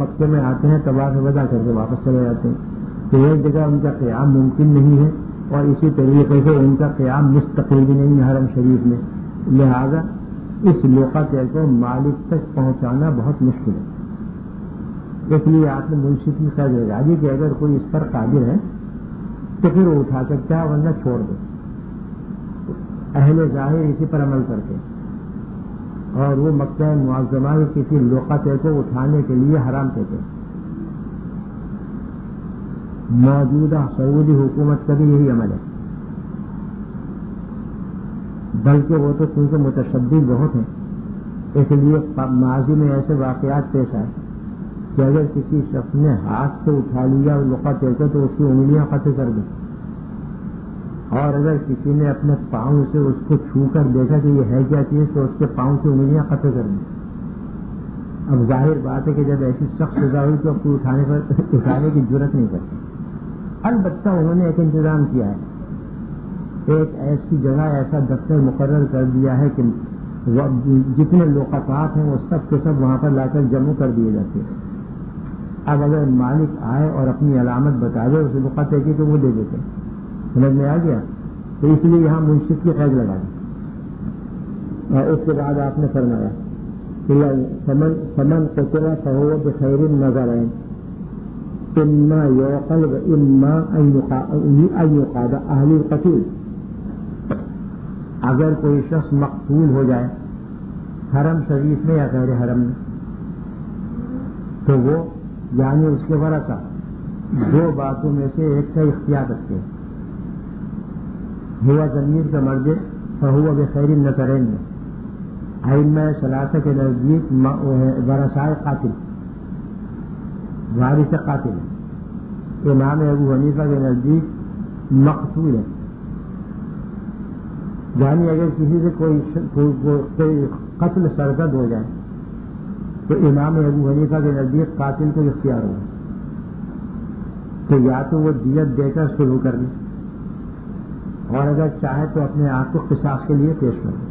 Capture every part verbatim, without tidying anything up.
مکے میں آتے ہیں طواف ودا کر کے واپس چلے جاتے ہیں، تو ایک جگہ ان کا قیام ممکن نہیں ہے اور اسی طریقے سے ان کا قیام مستقل بھی نہیں ہے حرم شریف میں، لہذا اس لقطے کو مالک تک پہنچانا بہت مشکل ہے۔ اس لیے آپ نے منشی کی خیر لگا دی کہ اگر کوئی اس پر قادر ہے تو پھر وہ اٹھا سکتا ہے ورنہ چھوڑ دو، اہل ظاہر اسی پر عمل کرتے اور وہ مکہ معظمہ کے کسی لقطے کو اٹھانے کے لیے حرام کہتے ہیں۔ موجودہ سعودی حکومت کا بھی یہی عمل ہے، بلکہ وہ تو چونکہ متشدد بہت ہیں اس لیے ماضی میں ایسے واقعات پیش آئے کہ اگر کسی شخص نے ہاتھ سے اٹھا لیا لقطے کو تو اس کی انگلیاں قطع کر دیں، اور اگر کسی نے اپنے پاؤں سے اس کو چھو کر دیکھا کہ یہ ہے کیا چیز تو اس کے پاؤں کی انگلیاں قطع کر دیں۔ اب ظاہر بات ہے کہ جب ایسی سخت سزا ہوئی تو اب کوئی اٹھانے پر اٹھانے کی جرت نہیں کرتی۔ البتہ انہوں نے ایک انتظام کیا ہے، ایک ایسی جگہ ایسا دفتر مقرر کر دیا ہے کہ جتنے لقطات ہیں وہ سب کے سب وہاں پر لا کر جمع کر دیے جاتے ہیں۔ اب اگر مالک آئے اور اپنی علامت بتا دے اس لقطے کی تو وہ دے دیتے ہیں، سمجھ میں آ گیا؟ تو اس لیے یہاں منشد کی قید لگا دی اور اس کے بعد آپ نے فرمایا کہ سمن سمن قتل فهو بخیر النظرین اما یعقل و اما ان یقاد اہل القتیل۔ اگر کوئی شخص مقتول ہو جائے حرم شریف میں یا غیر حرم میں تو وہ یعنی اس کے ورثہ دو باتوں میں سے ایک کا اختیار رکھتے ہیں، ہوا ضمیر کا مرد فہو بخیر النظرین میں ائمہ ثلاثہ کے نزدیک ورثۂ قاتل وارث قاتل ہے، امام ابو حنیفہ کے نزدیک مقتول ہے، یعنی اگر کسی سے کوئی قتل سرزد ہو جائے تو امام ابو حنیفہ کے نزدیک قاتل کو اختیار ہوگا کہ یا تو وہ دیت دے کر شروع کر لے اور اگر چاہے تو اپنے آپ کو قصاص کے لیے پیش کر دے،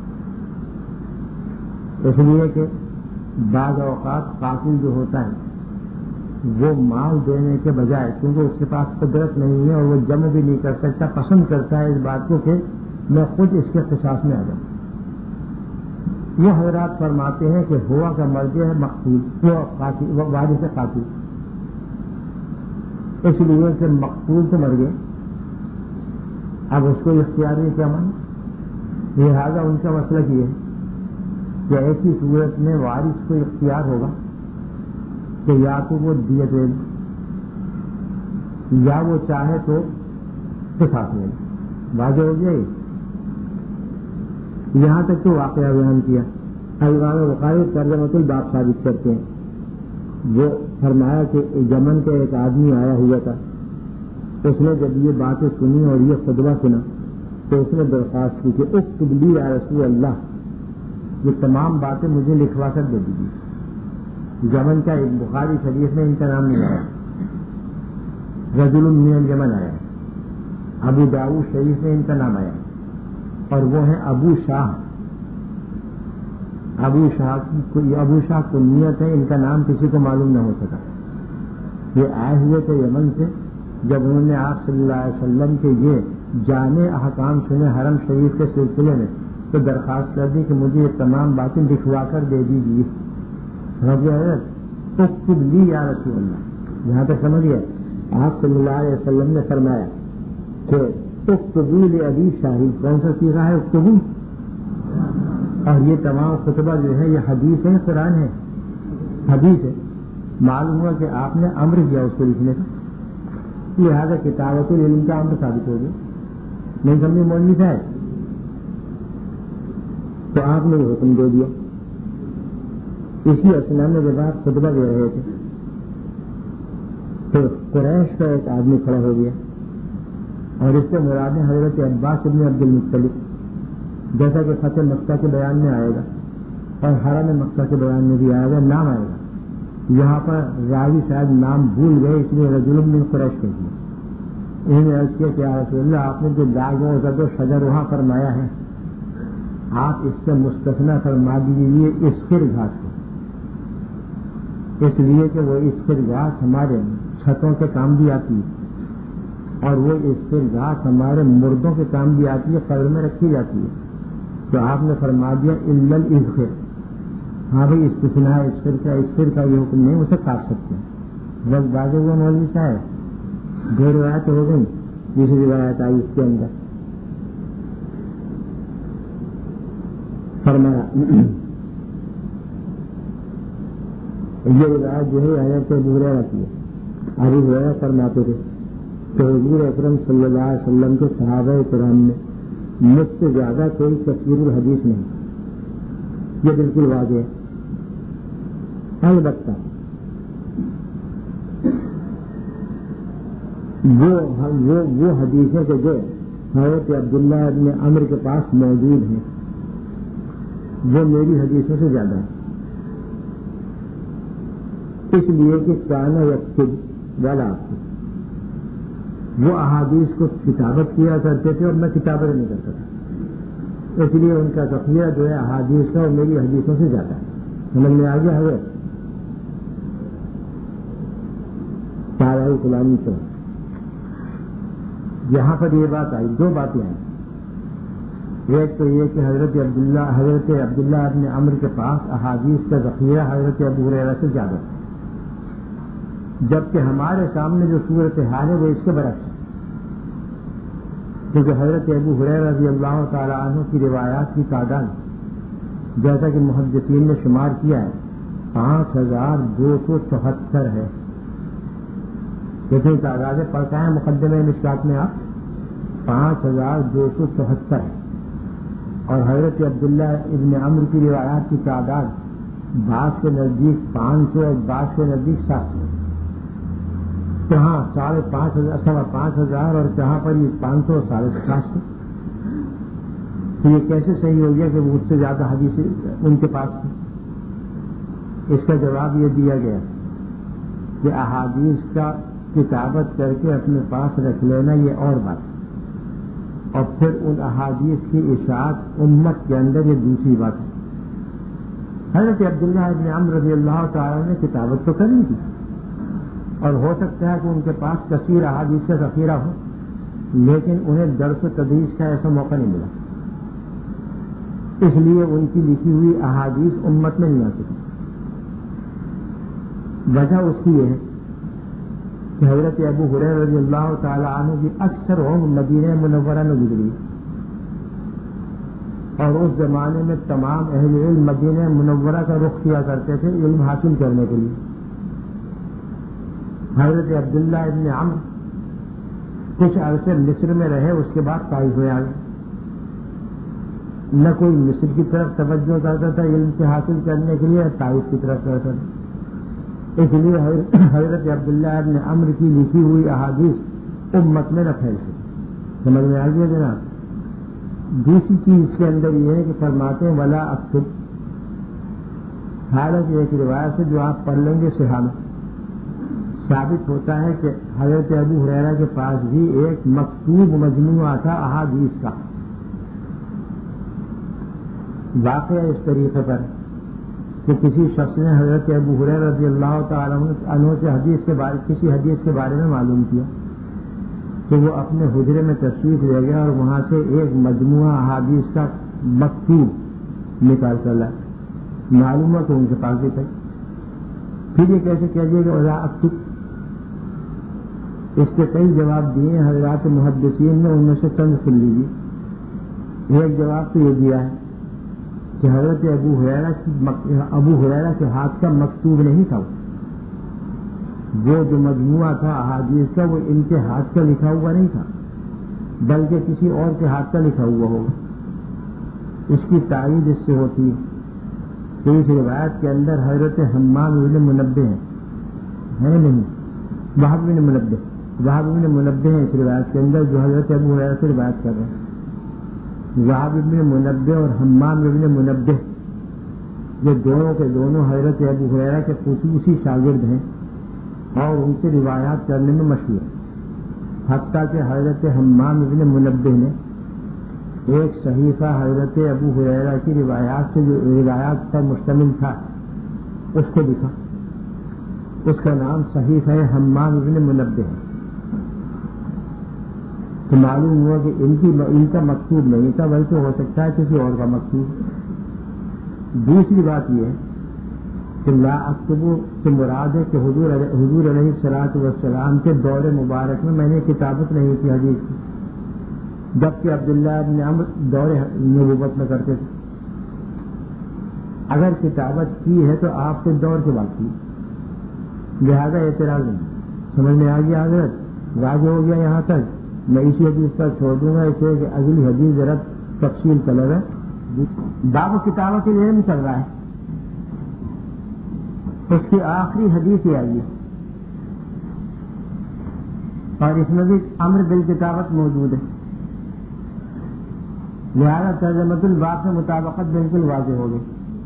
اس لیے کہ بعض اوقات قاتل جو ہوتا ہے وہ مال دینے کے بجائے کیونکہ اس کے پاس قدرت نہیں ہے اور وہ جمع بھی نہیں کر سکتا، پسند کرتا ہے اس بات کو کہ میں خود اس کے قصاص میں آ جاؤں۔ وہ حضرات فرماتے ہیں کہ ہوا کا مرد ہے مقتول، وہ قاتل، وہ وارث قاتل، اس لیے کہ مقتول تو مر گئے، اب اس کو اختیار نہیں کیا مان، لہٰذا ان کا مسئلہ یہ ہے کہ ایسی صورت میں وارث کو اختیار ہوگا کہ یا تو وہ دیت دے یا وہ چاہے تو قصاص لے۔ واضح ہو گیا یہ؟ یہاں تک تو واقعہ بیان کیا۔ امام بخاری ترجمۃ الباب ثابت کرتے ہیں، وہ فرمایا کہ یمن کا ایک آدمی آیا ہوا تھا، اس نے جب یہ باتیں سنی اور یہ خطبہ سنا تو اس نے درخواست کی کہ اکتب لی یا رسول اللہ، یہ تمام باتیں مجھے لکھوا کر دے دیجیے۔ یمن کا ایک بخاری شریف میں ان کا نام نہیں آیا، رجل من الیمن آیا، ابو داؤد شریف میں ان کا نام آیا اور وہ ہیں ابو شاہ۔ ابو شاہ کی ابو شاہ کو نیت ہے، ان کا نام کسی کو معلوم نہ ہو سکا۔ یہ آئے ہوئے تھے یمن سے، جب انہوں نے آپ صلی اللہ علیہ وسلم کے یہ جامع احکام سنے حرم شریف کے سلسلے میں تو درخواست کر دی کہ مجھے یہ تمام باتیں لکھوا کر دے دیجیے۔ اکتب لی یا رسول اللہ، یہاں تک سمجھ گئے؟ آپ صلی اللہ علیہ وسلم نے فرمایا کہ اکتبوا لابی شاہد، کون سا سیغہ ہے اکتبوا؟ اور یہ تمام خطبہ جو ہے یہ حدیث ہے، قرآن ہے، حدیث ہے۔ معلوم ہوا کہ آپ نے امر کیا اس کو لکھنے کا، لہٰذا کتابت العلم کا امر ثابت ہو گیا، نہیں سمجھے مولوی صاحب؟ تو آپ نے یہ حکم دے دیا۔ اسی اسلام میں جب آپ خطبہ دے رہے تھے تو قریش کا ایک آدمی کھڑا ہو گیا اور اس سے مراد حضرت عباس بن عبد المطلب، جیسا کہ فتح مکہ کے بیان میں آئے گا اور حرم مکہ کے بیان میں بھی آئے گا، نام آئے گا۔ یہاں پر راوی شاید نام بھول گئے اس لیے رجل من قریش کہہ دیا۔ انہوں نے عرض کیا کہ یا رسول اللہ، آپ نے جو داغ و زد و شجر وہاں فرمایا ہے آپ اس سے مستثنیٰ فرما دیجیے اس خر گھاس کو، اس لیے کہ وہ استرجاعات ہمارے چھتوں کے کام بھی آتی ہے اور وہ استرجاعات ہمارے مردوں کے کام بھی آتی ہے، قبر میں رکھی جاتی ہے. تو آپ نے فرما دیا الا الازخر، ہاں بھائی استثناء اسفر کا اسفر کا یہ حکم نہیں، اسے کاٹ سکتے ہیں. بس بازے ہوئے مولوی صاحب دو روایت ہو گئی، تیسری روایت آئی اس کے اندر فرمایا یہ روایت جو ہے حضرت ابو ہریرہ کی ہے. ابو ہریرہ فرماتے تھے کہ حضور اکرم صلی اللہ علیہ وسلم کے صحابہ کرام میں مجھ سے زیادہ کوئی تصویر الحدیث نہیں. یہ بالکل واضح ہے. البتہ وہ وہ وہ حدیثیں کہ جو حضرت عبداللہ ابن عمر کے پاس موجود ہیں وہ میری حدیثوں سے زیادہ ہیں، اس لیے کہ کانا یکتب ولا اکتب، وہ احادیث کو کتابت کیا کرتے تھے اور میں کتابت نہیں کرتا تھا، اس لیے ان کا ذخیرہ جو ہے احادیث کا وہ میری حدیثوں سے زیادہ ہے. سمجھ میں آ گیا ہے تارا غلامی تو یہاں پر یہ بات آئی. دو باتیں آئیں. ایک تو یہ کہ حضرت عبداللہ حضرت عبداللہ ابن عمر کے پاس احادیث کا ذخیرہ حضرت ابو ہریرہ سے زیادہ ہے، جبکہ ہمارے سامنے جو صورت حال ہے وہ اس کے برعکس ہے. کیونکہ حضرت ابو ہریرہ رضی اللہ تعالیٰ عنہ کی روایات کی تعداد جیسا کہ محدثین نے شمار کیا ہے پانچ ہزار دو سو چوہتر ہے. کتنی تعداد ہے پڑھتا ہے مقدمہ مشکات میں آپ؟ پانچ ہزار دو سو چوہتر ہے. اور حضرت عبداللہ ابن عمر کی روایات کی تعداد بعض کے نزدیک پانچ سو اور بعض کے نزدیک سات سو. کہاں ساڑھے پانچ ہزار سوا پانچ ہزار اور کہاں پر یہ پانچ سو ساڑھے سات سو. تو یہ کیسے صحیح ہو گیا کہ وہ اس سے زیادہ حدیث ان کے پاس تھی؟ اس کا جواب یہ دیا گیا کہ احادیث کا کتابت کر کے اپنے پاس رکھ لینا یہ اور بات ہے، اور پھر ان احادیث کی اشاعت امت کے اندر یہ دوسری بات ہے. حضرت عبداللہ ابن عمر رضی اللہ تعالیٰ نے کتابت تو کرنی تھی اور ہو سکتا ہے کہ ان کے پاس کثیر احادیث کا ذخیرہ ہو، لیکن انہیں درس و تدریس کا ایسا موقع نہیں ملا، اس لیے ان کی لکھی ہوئی احادیث امت میں نہیں آ سکی. وجہ اس کی یہ ہے کہ حضرت ابو ہریرہ رضی اللہ تعالی عنہ کی اکثر عمر مدینہ منورہ میں گزری، اور اس زمانے میں تمام اہل علم مدینہ منورہ کا رخ کیا کرتے تھے علم حاصل کرنے کے لیے. حضرت عبداللہ ابن عمر کچھ عرصے مصر میں رہے، اس کے بعد طائف میں آ گئے. نہ کوئی مصر کی طرف توجہ کرتا تھا علم سے حاصل کرنے کے لیے، طائف کی طرف کرتا تھا. اس لیے حضرت عبداللہ ابن عمر کی لکھی ہوئی احادیث امت میں نہ پھیل سکی. سمجھ میں آ گیا جناب؟ دوسری چیز اس کے اندر یہ ہے کہ فرماتے ہیں ولا اکتب، حالانکہ ایک روایت سے جو آپ پڑھ لیں گے صحیح میں ثابت ہوتا ہے کہ حضرت ابو ہریرہ کے پاس بھی ایک مکتوب مجموعہ تھا احادیث کا. واقعہ اس طریقے پر کہ کسی شخص نے حضرت ابو ہریرہ رضی اللہ تعالیٰ عنہ سے حدیث کے بارے کسی حدیث کے بارے میں معلوم کیا کہ وہ اپنے حجرے میں تشریف لے گیا اور وہاں سے ایک مجموعہ احادیث کا مکتوب نکال کر لائے. معلوم ہے کہ ان کے پاس بھی تھا. پھر یہ کیسے کہیے گا ولا اکتب؟ اس کے کئی جواب دیے حضرات محدثین نے، ان میں سے چند سن لیجیے. ایک جواب تو یہ دیا ہے کہ حضرت ابو ہریرہ کی ابو ہریرہ کے ہاتھ کا مکتوب نہیں تھا، وہ جو مجموعہ تھا احادیث کا وہ ان کے ہاتھ کا لکھا ہوا نہیں تھا، بلکہ کسی اور کے ہاتھ کا لکھا ہوا ہوگا. اس کی تائید اس سے ہوتی ہے کہ اس روایت کے اندر حضرت حمام بن منبہ ہے نہیں، وہب بن منبہ وہب بن منبہ ہے اس روایت کے اندر جو حضرت ابو ہریرہ سے روایت کر رہے ہیں. وہب بن منبہ اور حمام بن منبہ یہ دونوں کے دونوں حضرت ابو ہریرہ کے خصوصی شاگرد ہیں اور ان سے روایات کرنے میں مشہور ہے. حتیٰ کہ حضرت حمام بن منبہ نے ایک صحیفہ حضرت ابو ہریرہ کی روایات سے جو روایات پر مشتمل تھا اس کو لکھا اس کا نام صحیفہ حمام ابن منبہ ہے. تو معلوم ہوا کہ ان کی ان کا مقصود نہیں تھا بلکہ ہو سکتا ہے کسی اور کا مقصود. دوسری بات یہ ہے کہ لا اکتبو سے مراد ہے کہ حضور حضور علیہ الصلوۃ والسلام کے دور مبارک میں میں نے کتابت نہیں کی حدیث کی، جبکہ عبداللہ بن عمرو دور نبوت میں کرتے تھے. اگر کتابت کی ہے تو آپ کے دور کے بعد کی، لہذا اعتراض نہیں. سمجھ میں آ گیا حضرت؟ واضح ہو گیا یہاں تک. میں اسی حدیث پر چھوڑ دوں گا اسے کہ اگلی حدیث ذرا تفصیل طلب ہے. باب کتابت علم چل رہا ہے، اس کی آخری حدیث یہ آئی ہے اور اس میں بھی امر بالکتابت موجود ہے. لہذا ترجمۃ الباب سے مطابقت بالکل واضح ہو گئی.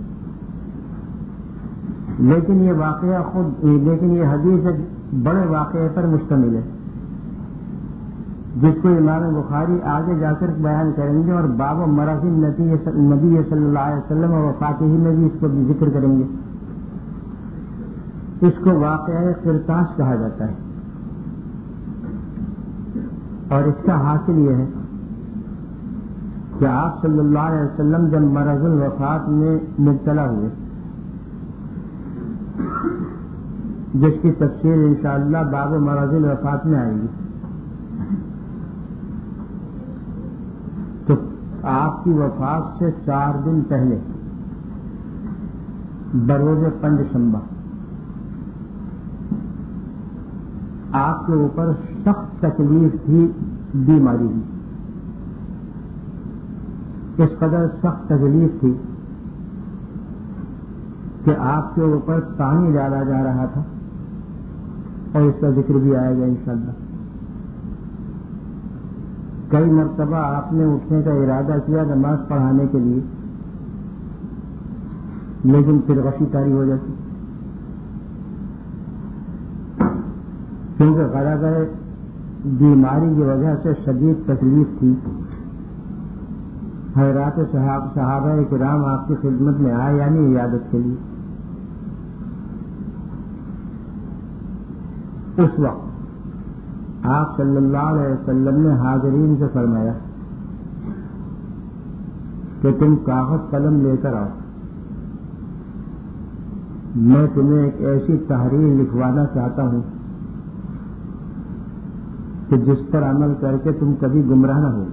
لیکن یہ واقعہ خود لیکن یہ حدیث ایک بڑے واقعے پر مشتمل ہے جس کو امام بخاری آگے جا کر بیان کریں گے، اور باب مرض نبی صلی اللہ علیہ وسلم اور وفات ہی میں بھی اس کو بھی ذکر کریں گے. اس کو واقعہ قرطاس کہا جاتا ہے اور اس کا حاصل یہ ہے کہ آپ صلی اللہ علیہ وسلم جب مرض الوفات میں مبتلا ہوئے، جس کی تفصیل انشاءاللہ باب مرض الوفات میں آئے گی، تو آپ کی وفات سے چار دن پہلے بروز پنج شنبہ آپ کے اوپر سخت تکلیف تھی، بیماری کی. اس قدر سخت تکلیف تھی کہ آپ کے اوپر پانی ڈالا جا رہا تھا، اور اس کا ذکر بھی آئے گا انشاءاللہ. کئی مرتبہ آپ نے اٹھنے کا ارادہ کیا نماز پڑھانے کے لیے، لیکن پھر غشی طاری ہو جاتی، کیونکہ غلبہ بیماری کی وجہ سے شدید تکلیف تھی. حضرات صحابہ کرام آپ کی خدمت میں آئے یعنی عیادت کے لیے. اس وقت آپ صلی اللہ علیہ وسلم نے حاضرین سے فرمایا کہ تم کاغذ قلم لے کر آؤ، میں تمہیں ایک ایسی تحریر لکھوانا چاہتا ہوں کہ جس پر عمل کر کے تم کبھی گمراہ نہ ہوگے.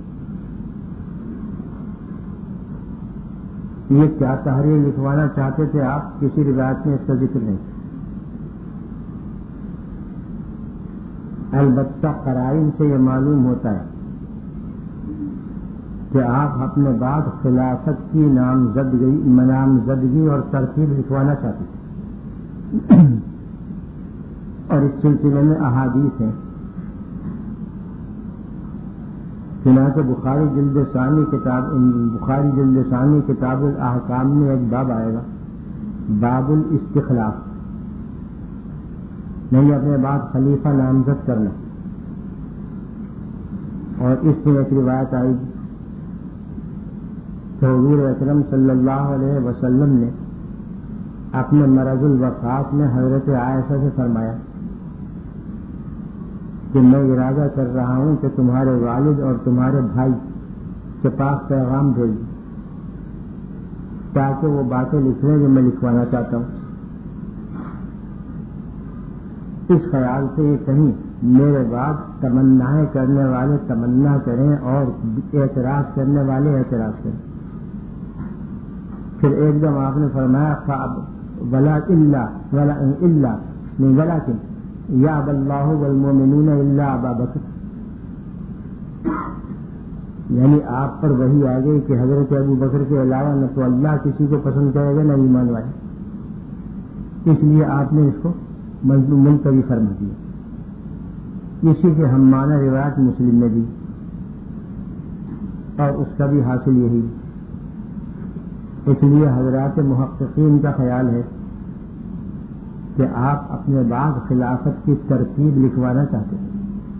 یہ کیا تحریر لکھوانا چاہتے تھے آپ؟ کسی روایت میں اس کا ذکر نہیں. البتہ قرائن سے یہ معلوم ہوتا ہے کہ آپ اپنے بعد خلافت کی نامزدگی نامزدگی اور ترتیب لکھوانا چاہتے تھے، اور اس سلسلے میں احادیث ہیں. چنانچہ بخاری جلد ثانی کتاب بخاری جلد ثانی کتاب الاحکام میں ایک باب آئے گا، باب الاستخلاف، نہیں اپنے بعد خلیفہ نامزد کرنا. اور اس میں ایک روایت آئی کہ حضور اکرم صلی اللہ علیہ وسلم نے اپنے مرض الوفات میں حضرت عائشہ سے فرمایا کہ میں ارادہ کر رہا ہوں کہ تمہارے والد اور تمہارے بھائی کے پاس پیغام بھیجوں تاکہ وہ باتیں لکھ لیں جو میں لکھوانا چاہتا ہوں. اس خیال سے یہ کہیں میرے بعد تمنائیں کرنے والے تمنا کریں اور اعتراض کرنے والے اعتراض کریں. پھر ایک دم آپ نے فرمایا ولا الا ولا الا نہیں ولیکن یا اب اللہ والمؤمنون الا ابا بکر، یعنی آپ پر وہی آ گئی کہ حضرت ابو بکر کے علاوہ نہ تو اللہ کسی کو پسند کرے گا نہ ایمان والے، اس لیے آپ نے اس کو ملتوی فرما دیا. اسی کے ہم معنی روایت مسلم میں بھی، اور اس کا بھی حاصل یہی. اس لیے حضرات محققین کا خیال ہے کہ آپ اپنے بعد خلافت کی ترتیب لکھوانا چاہتے ہیں،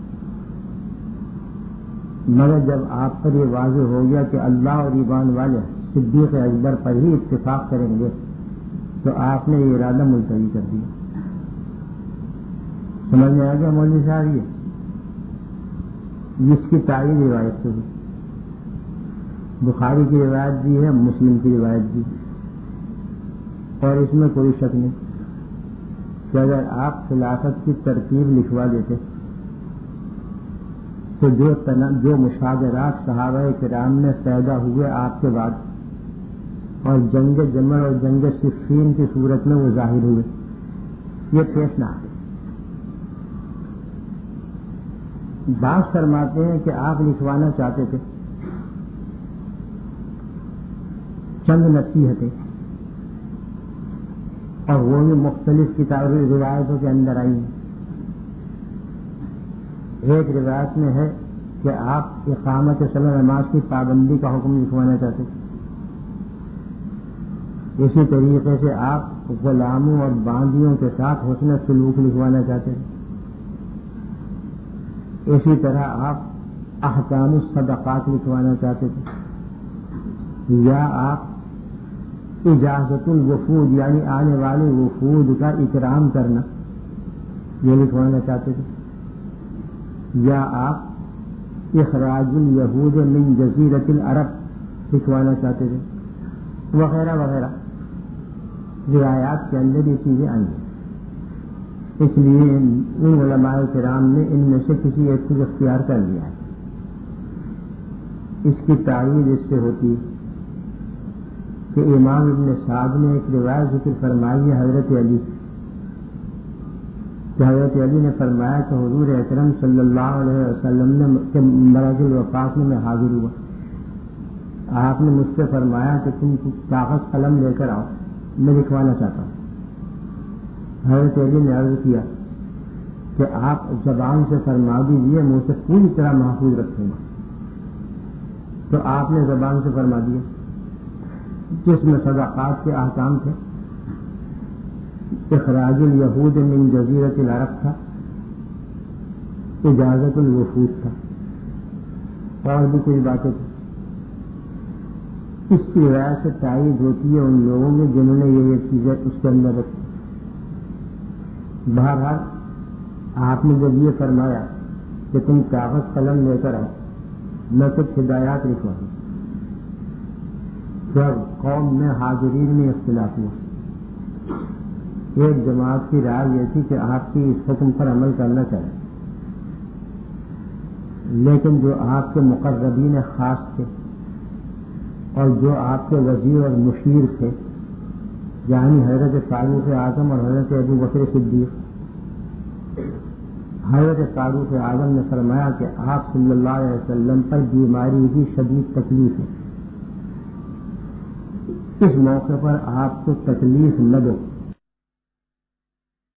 مگر جب آپ پر یہ واضح ہو گیا کہ اللہ اور ایمان والے صدیق اکبر پر ہی اتفاق کریں گے تو آپ نے یہ ارادہ ملتوی کر دیا. سمجھ میں آ گیا مولوی صاحب؟ یہ جس کی تائید روایت سے بھی، بخاری کی روایت بھی ہے، مسلم کی روایت بھی، اور اس میں کوئی شک نہیں کہ اگر آپ خلافت کی ترتیب لکھوا دیتے تو جو جو مشاجرات صحابہ کرام میں پیدا ہوئے آپ کے بعد اور جنگ جمل اور جنگ صفین کی صورت میں وہ ظاہر ہوئے، یہ پیش نہ آتے۔ بعض فرماتے ہیں کہ آپ لکھوانا چاہتے تھے چند نصیحتیں، اور وہ بھی مختلف کتابی روایتوں کے اندر آئی ہیں۔ ایک روایت میں ہے کہ آپ اقامت صلاۃ نماز کی پابندی کا حکم لکھوانا چاہتے تھے، اسی طریقے سے آپ غلاموں اور باندیوں کے ساتھ حسن سلوک لکھوانا چاہتے تھے، اسی طرح آپ احکام الصدقات لکھوانا چاہتے تھے، یا آپ اجازت الوفود یعنی آنے والے وفود کا اکرام کرنا یہ لکھوانا چاہتے تھے، یا آپ اخراج الیہود من جزیرۃ العرب لکھوانا چاہتے تھے، وغیرہ وغیرہ روایات کے اندر یہ چیزیں آئی ہیں۔ اس لیے ان علماء کرام نے ان میں سے کسی ایک کو اختیار کر لیا ہے۔ اس کی تعریف اس سے ہوتی ہے کہ امام ابن سعد نے ایک روایت ذکر فرمائی ہے حضرت علی کہ حضرت علی نے فرمایا کہ حضور اکرم صلی اللہ علیہ وسلم نے کے مرض الوفات میں میں حاضر ہوا، آپ نے مجھ سے فرمایا کہ تم کاغذ قلم لے کر آؤ، میں لکھوانا چاہتا ہوں۔ حضرت علی نے عرض کیا کہ آپ زبان سے فرما دیجیے، میں اسے پوری طرح محفوظ رکھوں گا۔ تو آپ نے زبان سے فرما دیا، جس میں صدقات کے احکام تھے، اخراج الیہود من جزیرۃ العرب تھا، اجازت الوفود تھا، اور بھی کچھ باتیں تھیں۔ اس کی روایت سے تائید ہوتی ہے ان لوگوں میں جنہوں نے یہ یہ چیزیں اس کے اندر رکھی۔ بہرحال آپ نے جب یہ فرمایا کہ تم کاغذ قلم لے کر آؤ، میں کچھ ہدایات لکھوا دوں، جب قوم میں حاضرین میں اختلاف ہوا، ایک جماعت کی رائے یہ تھی کہ آپ کی اس حکم پر عمل کرنا چاہیے، لیکن جو آپ کے مقربین خاص تھے اور جو آپ کے وزیر اور مشیر تھے، یعنی حضرت فاروق اعظم اور حضرت ابو بکر صدیق، حضرت فاروق اعظم نے فرمایا کہ آپ صلی اللہ علیہ وسلم پر بیماری کی شدید تکلیف ہے، اس موقع پر آپ کو تکلیف نہ دو،